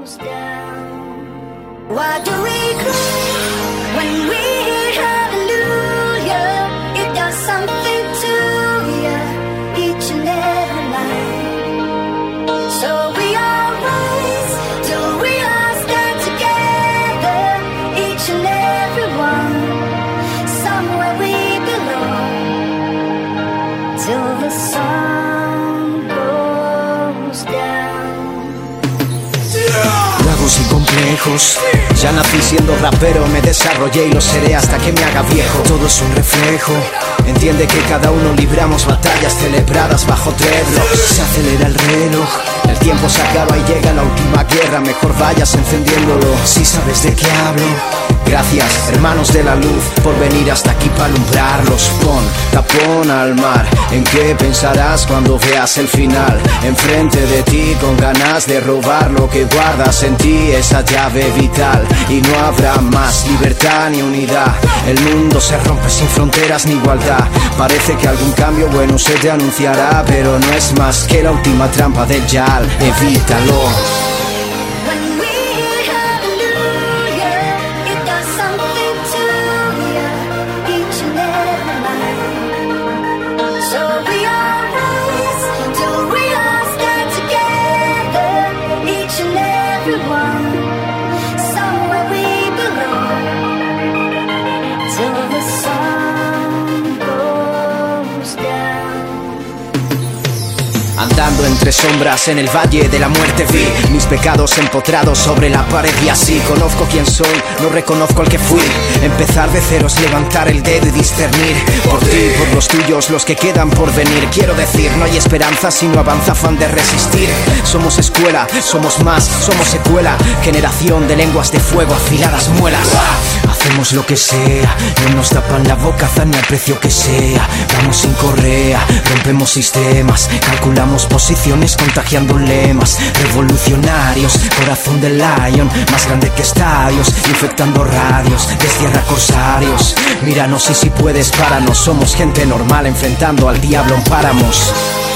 Why do we cry when we hear hallelujah? It does something to you each and every night. So we all rise till we all stand together, each and every one. Somewhere we belong till the sun goes down. Lo hago sin complejos. Ya nací siendo rapero, me desarrollé y lo seré hasta que me haga viejo. Todo es un reflejo. Entiende que cada uno libramos batallas celebradas bajo dreadlocks. Se acelera el reloj, el tiempo se acaba y llega la última guerra. Mejor vayas encendiéndolo si sabes de qué hablo. Gracias, hermanos de la luz, por venir hasta aquí para alumbrarlos. Pon tapón al mar. ¿En qué pensarás cuando veas el final? Enfrente de ti con ganas de robar lo que guardas en ti, esa llave vital. Y no habrá más libertad ni unidad. El mundo se rompe sin fronteras ni igualdad. Parece que algún cambio bueno se te anunciará, pero no es más que la última trampa del Yal. Evítalo. Andando entre sombras en el valle de la muerte vi mis pecados empotrados sobre la pared y así conozco quién soy, no reconozco al que fui. Empezar de cero es levantar el dedo y discernir por ti, por los tuyos, los que quedan por venir. Quiero decir, no hay esperanza si no avanza afán de resistir. Somos escuela, somos más, somos secuela. Generación de lenguas de fuego, afiladas muelas. Hacemos lo que sea, no nos tapan la boca, zan al precio que sea. Vamos sin correa, rompemos sistemas, calculamos posiciones contagiando lemas. Revolucionarios, corazón del lion, más grande que estadios, infectando radios, destierra corsarios. Míranos y si puedes páranos, somos gente normal enfrentando al diablo en páramos.